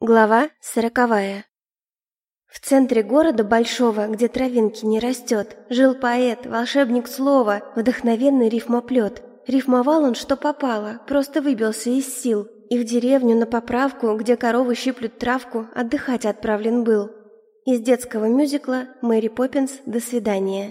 Глава 40. В центре города большого, где травинки не растет, жил поэт, волшебник слова, вдохновенный рифмоплет. Рифмовал он, что попало, просто выбился из сил. И в деревню на поправку, где коровы щиплют травку, отдыхать отправлен был. Из детского мюзикла «Мэри Поппинс. До свидания».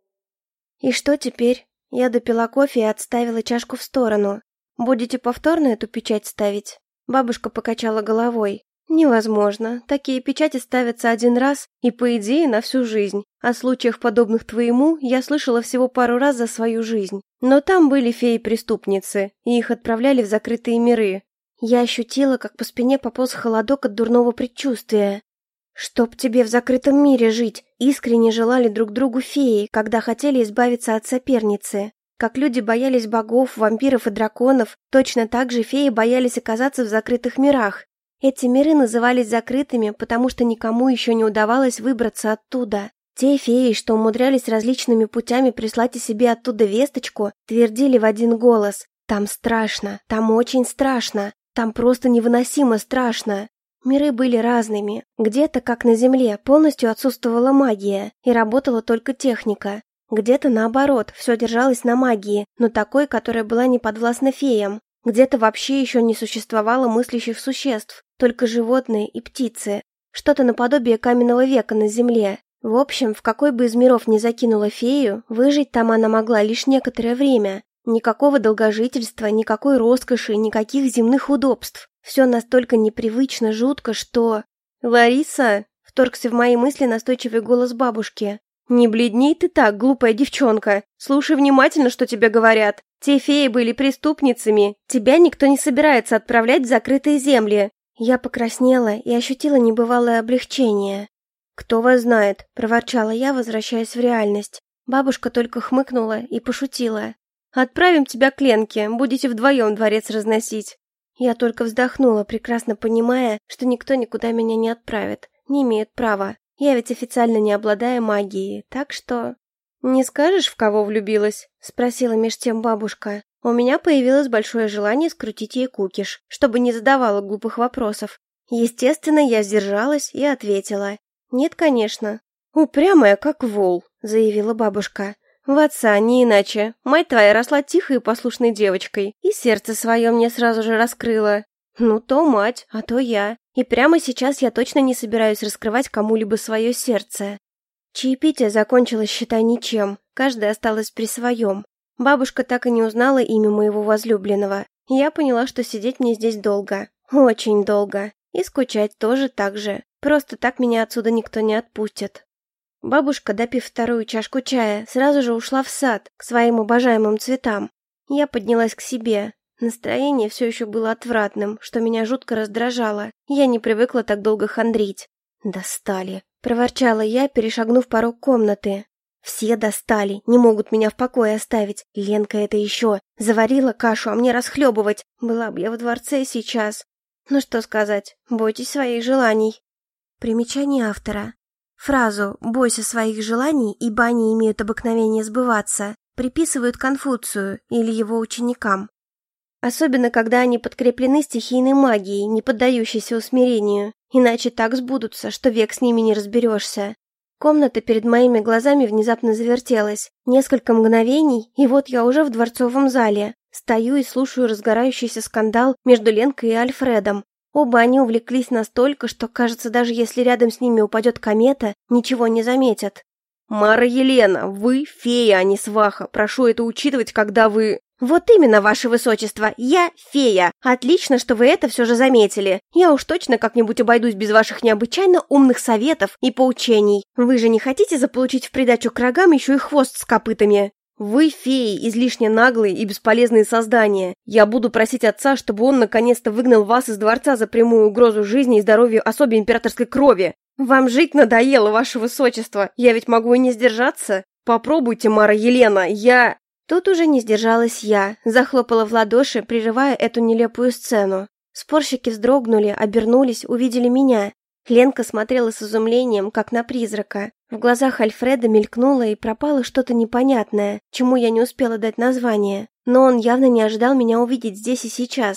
И что теперь? Я допила кофе и отставила чашку в сторону. Будете повторно эту печать ставить? Бабушка покачала головой. Невозможно. Такие печати ставятся один раз и, по идее, на всю жизнь. О случаях, подобных твоему, я слышала всего пару раз за свою жизнь. Но там были феи-преступницы, и их отправляли в закрытые миры. Я ощутила, как по спине пополз холодок от дурного предчувствия. «Чтоб тебе в закрытом мире жить!» Искренне желали друг другу феи, когда хотели избавиться от соперницы. Как люди боялись богов, вампиров и драконов, точно так же феи боялись оказаться в закрытых мирах. Эти миры назывались закрытыми, потому что никому еще не удавалось выбраться оттуда. Те феи, что умудрялись различными путями прислать о себе оттуда весточку, твердили в один голос: «Там страшно, там очень страшно, там просто невыносимо страшно». Миры были разными. Где-то, как на Земле, полностью отсутствовала магия, и работала только техника. Где-то, наоборот, все держалось на магии, но такой, которая была не подвластна феям. Где-то вообще еще не существовало мыслящих существ, только животные и птицы. Что-то наподобие каменного века на Земле. В общем, в какой бы из миров ни закинула фею, выжить там она могла лишь некоторое время. Никакого долгожительства, никакой роскоши, никаких земных удобств. Все настолько непривычно, жутко, что... «Лариса!» — вторгся в мои мысли настойчивый голос бабушки. «Не бледней ты так, глупая девчонка. Слушай внимательно, что тебе говорят. Те феи были преступницами. Тебя никто не собирается отправлять в закрытые земли». Я покраснела и ощутила небывалое облегчение. «Кто вас знает?» — проворчала я, возвращаясь в реальность. Бабушка только хмыкнула и пошутила. «Отправим тебя к Ленке, будете вдвоем дворец разносить». Я только вздохнула, прекрасно понимая, что никто никуда меня не отправит, не имеет права. Я ведь официально не обладаю магией, так что... «Не скажешь, в кого влюбилась?» — спросила меж тем бабушка. У меня появилось большое желание скрутить ей кукиш, чтобы не задавала глупых вопросов. Естественно, я сдержалась и ответила. «Нет, конечно». «Упрямая, как вол», — заявила бабушка. «В отца, не иначе. Мать твоя росла тихой и послушной девочкой, и сердце свое мне сразу же раскрыла. Ну, то мать, а то я. И прямо сейчас я точно не собираюсь раскрывать кому-либо свое сердце». Чаепитие закончилось, считай, ничем. Каждая осталась при своем. Бабушка так и не узнала имя моего возлюбленного. Я поняла, что сидеть мне здесь долго. Очень долго. И скучать тоже так же. Просто так меня отсюда никто не отпустит. Бабушка, допив вторую чашку чая, сразу же ушла в сад, к своим обожаемым цветам. Я поднялась к себе. Настроение все еще было отвратным, что меня жутко раздражало. Я не привыкла так долго хандрить. «Достали», — проворчала я, перешагнув порог комнаты. «Все достали, не могут меня в покое оставить. Ленка это еще. Заварила кашу, а мне расхлебывать. Была бы я во дворце сейчас». Ну что сказать, бойтесь своих желаний. Примечание автора. Фразу «бойся своих желаний, ибо они имеют обыкновение сбываться» приписывают Конфуцию или его ученикам. Особенно, когда они подкреплены стихийной магией, не поддающейся усмирению, иначе так сбудутся, что век с ними не разберешься. Комната перед моими глазами внезапно завертелась. Несколько мгновений, и вот я уже в дворцовом зале. Стою и слушаю разгорающийся скандал между Ленкой и Альфредом. Оба они увлеклись настолько, что, кажется, даже если рядом с ними упадет комета, ничего не заметят. «Мара Елена, вы фея, а не сваха. Прошу это учитывать, когда вы...» «Вот именно, ваше высочество, я фея. Отлично, что вы это все же заметили. Я уж точно как-нибудь обойдусь без ваших необычайно умных советов и поучений. Вы же не хотите заполучить в придачу к рогам еще и хвост с копытами?» «Вы, феи, излишне наглые и бесполезные создания. Я буду просить отца, чтобы он наконец-то выгнал вас из дворца за прямую угрозу жизни и здоровью особе императорской крови. Вам жить надоело, ваше высочество. Я ведь могу и не сдержаться. Попробуйте, Мара Елена, я...» Тут уже не сдержалась я, захлопала в ладоши, прерывая эту нелепую сцену. Спорщики вздрогнули, обернулись, увидели меня. Ленка смотрела с изумлением, как на призрака. В глазах Альфреда мелькнуло и пропало что-то непонятное, чему я не успела дать название. Но он явно не ожидал меня увидеть здесь и сейчас.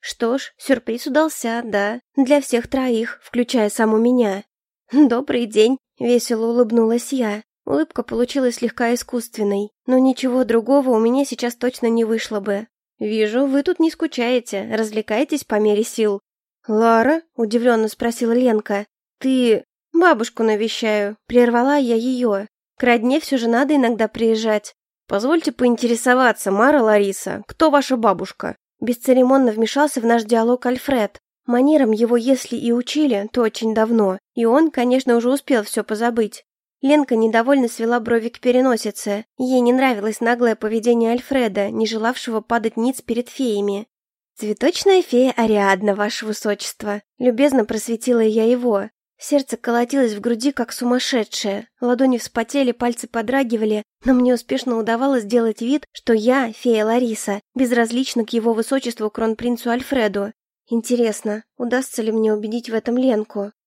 Что ж, сюрприз удался, да, для всех троих, включая саму меня. «Добрый день», — весело улыбнулась я. Улыбка получилась слегка искусственной, но ничего другого у меня сейчас точно не вышло бы. «Вижу, вы тут не скучаете, развлекаетесь по мере сил». «Лара?» — удивленно спросила Ленка. «Ты...» «Бабушку навещаю», — прервала я ее. «К родне все же надо иногда приезжать». «Позвольте поинтересоваться, Мара Лариса, кто ваша бабушка?» Бесцеремонно вмешался в наш диалог Альфред. Манерам его если и учили, то очень давно, и он, конечно, уже успел все позабыть. Ленка недовольно свела брови к переносице. Ей не нравилось наглое поведение Альфреда, не желавшего падать ниц перед феями. «Цветочная фея Ариадна, ваше высочество», — любезно просветила я его. Сердце колотилось в груди, как сумасшедшее. Ладони вспотели, пальцы подрагивали, но мне успешно удавалось сделать вид, что я, фея Лариса, безразлична к его высочеству кронпринцу Альфреду. Интересно, удастся ли мне убедить в этом Ленку?